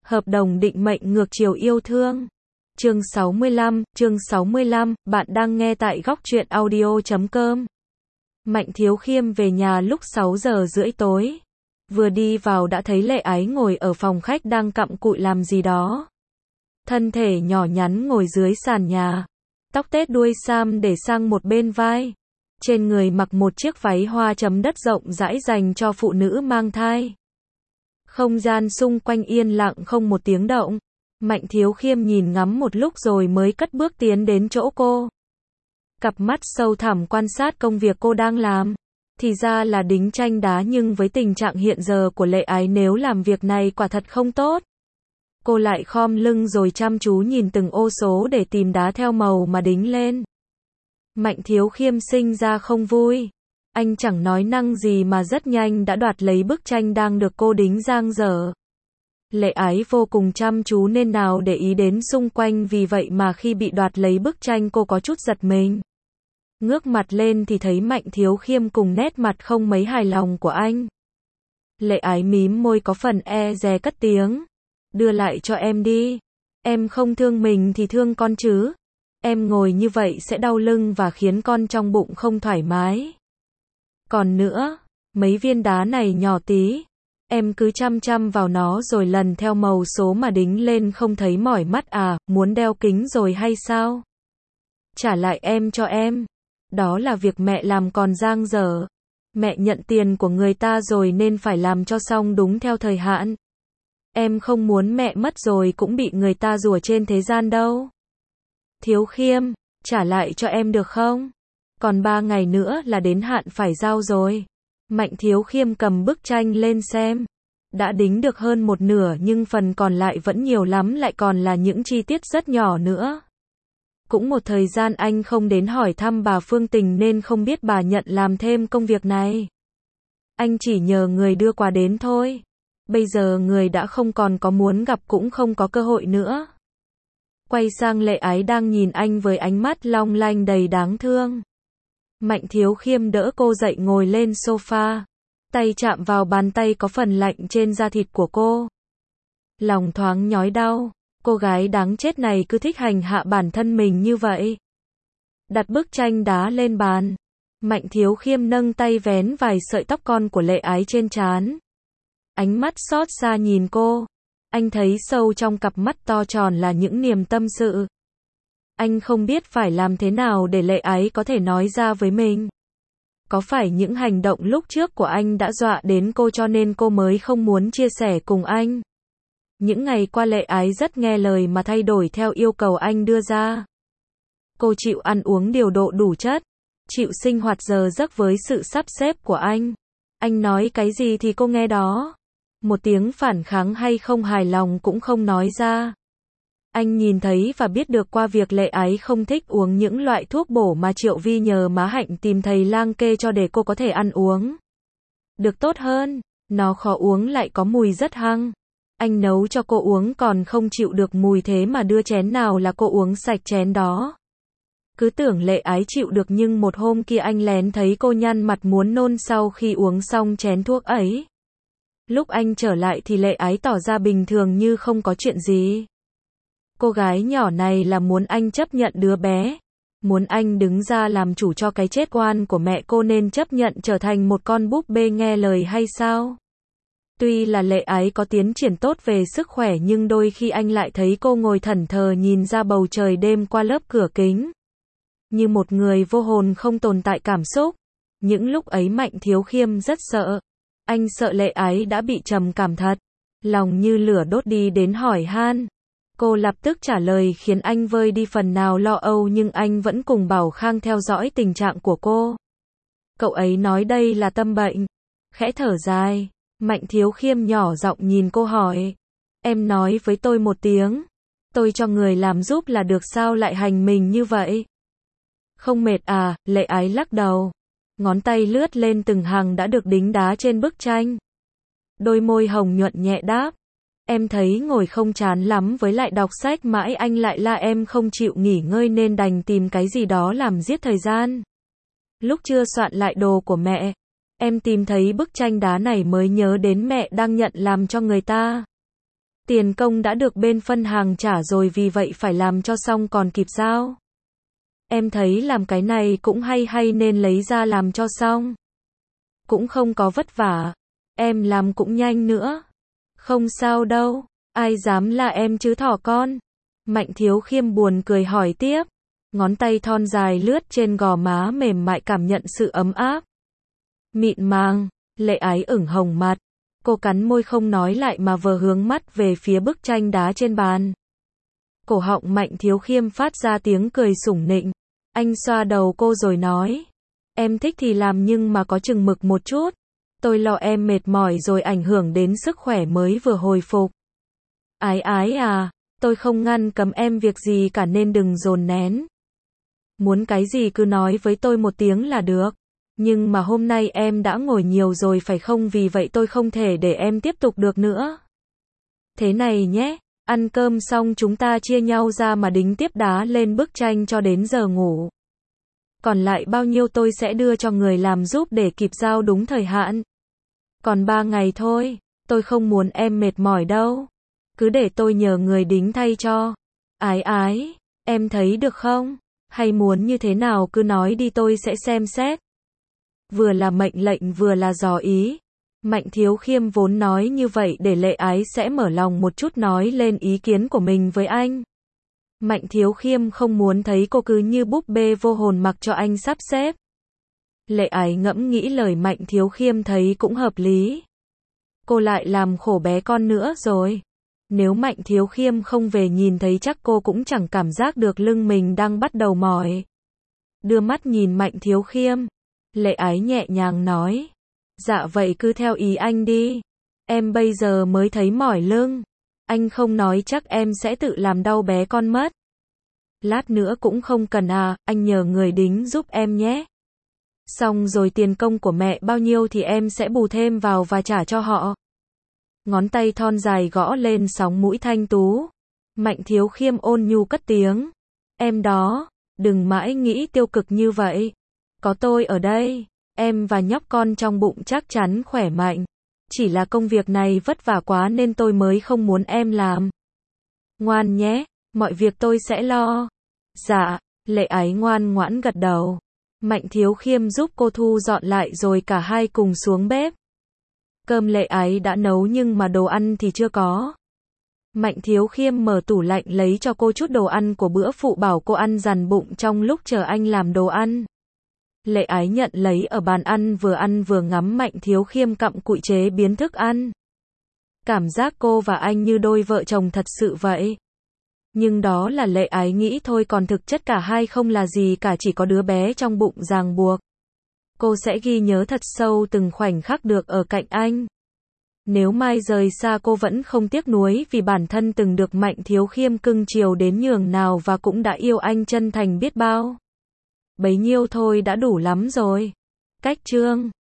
Hợp đồng định mệnh ngược chiều yêu thương. Chương 65, bạn đang nghe tại góc truyện audio.com. Mạnh Thiếu Khiêm về nhà lúc 6 giờ rưỡi tối. Vừa đi vào đã thấy Lệ Ái ngồi ở phòng khách đang cặm cụi làm gì đó. Thân thể nhỏ nhắn ngồi dưới sàn nhà. Tóc tết đuôi sam để sang một bên vai. Trên người mặc một chiếc váy hoa chấm đất rộng rãi dành cho phụ nữ mang thai. Không gian xung quanh yên lặng không một tiếng động. Mạnh Thiếu Khiêm nhìn ngắm một lúc rồi mới cất bước tiến đến chỗ cô. Cặp mắt sâu thẳm quan sát công việc cô đang làm. Thì ra là đính tranh đá, nhưng với tình trạng hiện giờ của Lệ Ái nếu làm việc này quả thật không tốt. Cô lại khom lưng rồi chăm chú nhìn từng ô số để tìm đá theo màu mà đính lên. Mạnh Thiếu Khiêm sinh ra không vui. Anh chẳng nói năng gì mà rất nhanh đã đoạt lấy bức tranh đang được cô đính dang dở. Lệ Ái vô cùng chăm chú nên nào để ý đến xung quanh, vì vậy mà khi bị đoạt lấy bức tranh cô có chút giật mình. Ngước mặt lên thì thấy Mạnh Thiếu Khiêm cùng nét mặt không mấy hài lòng của anh. Lệ Ái mím môi có phần e dè cất tiếng. Đưa lại cho em đi. Em không thương mình thì thương con chứ. Em ngồi như vậy sẽ đau lưng và khiến con trong bụng không thoải mái. Còn nữa, mấy viên đá này nhỏ tí. Em cứ chăm chăm vào nó rồi lần theo màu số mà đính lên, không thấy mỏi mắt à, muốn đeo kính rồi hay sao? Trả lại em cho em. Đó là việc mẹ làm còn dang dở. Mẹ nhận tiền của người ta rồi nên phải làm cho xong đúng theo thời hạn. Em không muốn mẹ mất rồi cũng bị người ta rủa trên thế gian đâu. Thiếu Khiêm, trả lại cho em được không? Còn 3 ngày nữa là đến hạn phải giao rồi. Mạnh Thiếu Khiêm cầm bức tranh lên xem. Đã đính được hơn một nửa nhưng phần còn lại vẫn nhiều lắm, lại còn là những chi tiết rất nhỏ nữa. Cũng một thời gian anh không đến hỏi thăm bà Phương Tình nên không biết bà nhận làm thêm công việc này. Anh chỉ nhờ người đưa quà đến thôi. Bây giờ người đã không còn có muốn gặp cũng không có cơ hội nữa. Quay sang Lệ Ái đang nhìn anh với ánh mắt long lanh đầy đáng thương. Mạnh Thiếu Khiêm đỡ cô dậy ngồi lên sofa. Tay chạm vào bàn tay có phần lạnh trên da thịt của cô. Lòng thoáng nhói đau. Cô gái đáng chết này cứ thích hành hạ bản thân mình như vậy. Đặt bức tranh đá lên bàn. Mạnh Thiếu Khiêm nâng tay vén vài sợi tóc con của Lệ Ái trên trán. Ánh mắt xót xa nhìn cô. Anh thấy sâu trong cặp mắt to tròn là những niềm tâm sự. Anh không biết phải làm thế nào để Lệ Ái có thể nói ra với mình. Có phải những hành động lúc trước của anh đã dọa đến cô cho nên cô mới không muốn chia sẻ cùng anh? Những ngày qua Lệ Ái rất nghe lời mà thay đổi theo yêu cầu anh đưa ra. Cô chịu ăn uống điều độ đủ chất, chịu sinh hoạt giờ giấc với sự sắp xếp của anh. Anh nói cái gì thì cô nghe đó. Một tiếng phản kháng hay không hài lòng cũng không nói ra. Anh nhìn thấy và biết được qua việc Lệ Ái không thích uống những loại thuốc bổ mà Triệu Vi nhờ má Hạnh tìm thầy lang kê cho để cô có thể ăn uống được tốt hơn. Nó khó uống lại có mùi rất hăng. Anh nấu cho cô uống còn không chịu được mùi, thế mà đưa chén nào là cô uống sạch chén đó. Cứ tưởng Lệ Ái chịu được nhưng một hôm kia anh lén thấy cô nhăn mặt muốn nôn sau khi uống xong chén thuốc ấy. Lúc anh trở lại thì Lệ Ái tỏ ra bình thường như không có chuyện gì. Cô gái nhỏ này là muốn anh chấp nhận đứa bé. Muốn anh đứng ra làm chủ cho cái chết oan của mẹ cô nên chấp nhận trở thành một con búp bê nghe lời hay sao? Tuy là Lệ Ái có tiến triển tốt về sức khỏe nhưng đôi khi anh lại thấy cô ngồi thẫn thờ nhìn ra bầu trời đêm qua lớp cửa kính. Như một người vô hồn không tồn tại cảm xúc. Những lúc ấy Mạnh Thiếu Khiêm rất sợ. Anh sợ Lệ Ái đã bị trầm cảm thật. Lòng như lửa đốt đi đến hỏi han. Cô lập tức trả lời khiến anh vơi đi phần nào lo âu, nhưng anh vẫn cùng Bảo Khang theo dõi tình trạng của cô. Cậu ấy nói đây là tâm bệnh. Khẽ thở dài. Mạnh Thiếu Khiêm nhỏ giọng nhìn cô hỏi. Em nói với tôi một tiếng. Tôi cho người làm giúp là được, sao lại hành mình như vậy? Không mệt à? Lệ Ái lắc đầu. Ngón tay lướt lên từng hàng đã được đính đá trên bức tranh. Đôi môi hồng nhuận nhẹ đáp. Em thấy ngồi không chán lắm, với lại đọc sách mãi anh lại la em không chịu nghỉ ngơi nên đành tìm cái gì đó làm giết thời gian. Lúc chưa soạn lại đồ của mẹ, em tìm thấy bức tranh đá này mới nhớ đến mẹ đang nhận làm cho người ta. Tiền công đã được bên phân hàng trả rồi vì vậy phải làm cho xong còn kịp giao. Em thấy làm cái này cũng hay nên lấy ra làm cho xong. Cũng không có vất vả. Em làm cũng nhanh nữa. Không sao đâu. Ai dám là em chứ thỏ con. Mạnh Thiếu Khiêm buồn cười hỏi tiếp. Ngón tay thon dài lướt trên gò má mềm mại cảm nhận sự ấm áp. Mịn màng. Lệ Ái ửng hồng mặt. Cô cắn môi không nói lại mà vờ hướng mắt về phía bức tranh đá trên bàn. Cổ họng Mạnh Thiếu Khiêm phát ra tiếng cười sủng nịnh. Anh xoa đầu cô rồi nói. Em thích thì làm nhưng mà có chừng mực một chút. Tôi lo em mệt mỏi rồi ảnh hưởng đến sức khỏe mới vừa hồi phục. Ái ái à, tôi không ngăn cấm em việc gì cả nên đừng dồn nén. Muốn cái gì cứ nói với tôi một tiếng là được. Nhưng mà hôm nay em đã ngồi nhiều rồi phải không, vì vậy tôi không thể để em tiếp tục được nữa. Thế này nhé, ăn cơm xong chúng ta chia nhau ra mà đính tiếp đá lên bức tranh cho đến giờ ngủ. Còn lại bao nhiêu tôi sẽ đưa cho người làm giúp để kịp giao đúng thời hạn. Còn 3 ngày thôi, tôi không muốn em mệt mỏi đâu. Cứ để tôi nhờ người đính thay cho. Ái ái, em thấy được không? Hay muốn như thế nào cứ nói đi tôi sẽ xem xét. Vừa là mệnh lệnh vừa là dò ý. Mạnh Thiếu Khiêm vốn nói như vậy để Lệ Ái sẽ mở lòng một chút nói lên ý kiến của mình với anh. Mạnh Thiếu Khiêm không muốn thấy cô cứ như búp bê vô hồn mặc cho anh sắp xếp. Lệ Ái ngẫm nghĩ lời Mạnh Thiếu Khiêm thấy cũng hợp lý. Cô lại làm khổ bé con nữa rồi. Nếu Mạnh Thiếu Khiêm không về nhìn thấy chắc cô cũng chẳng cảm giác được lưng mình đang bắt đầu mỏi. Đưa mắt nhìn Mạnh Thiếu Khiêm. Lệ Ái nhẹ nhàng nói. Dạ vậy cứ theo ý anh đi. Em bây giờ mới thấy mỏi lưng. Anh không nói chắc em sẽ tự làm đau bé con mất. Lát nữa cũng không cần à, anh nhờ người đính giúp em nhé. Xong rồi tiền công của mẹ bao nhiêu thì em sẽ bù thêm vào và trả cho họ. Ngón tay thon dài gõ lên sóng mũi thanh tú. Mạnh Thiếu Khiêm ôn nhu cất tiếng. Em đó, đừng mãi nghĩ tiêu cực như vậy. Có tôi ở đây, em và nhóc con trong bụng chắc chắn khỏe mạnh. Chỉ là công việc này vất vả quá nên tôi mới không muốn em làm. Ngoan nhé, mọi việc tôi sẽ lo. Dạ, Lệ Ái ngoan ngoãn gật đầu. Mạnh Thiếu Khiêm giúp cô thu dọn lại rồi cả hai cùng xuống bếp. Cơm Lệ Ái đã nấu nhưng mà đồ ăn thì chưa có. Mạnh Thiếu Khiêm mở tủ lạnh lấy cho cô chút đồ ăn của bữa phụ bảo cô ăn dằn bụng trong lúc chờ anh làm đồ ăn. Lệ Ái nhận lấy ở bàn ăn vừa ngắm Mạnh Thiếu Khiêm cặm cụi chế biến thức ăn. Cảm giác cô và anh như đôi vợ chồng thật sự vậy. Nhưng đó là Lệ Ái nghĩ thôi, còn thực chất cả hai không là gì cả, chỉ có đứa bé trong bụng ràng buộc. Cô sẽ ghi nhớ thật sâu từng khoảnh khắc được ở cạnh anh. Nếu mai rời xa cô vẫn không tiếc nuối vì bản thân từng được Mạnh Thiếu Khiêm cưng chiều đến nhường nào và cũng đã yêu anh chân thành biết bao. Bấy nhiêu thôi đã đủ lắm rồi. Cách chương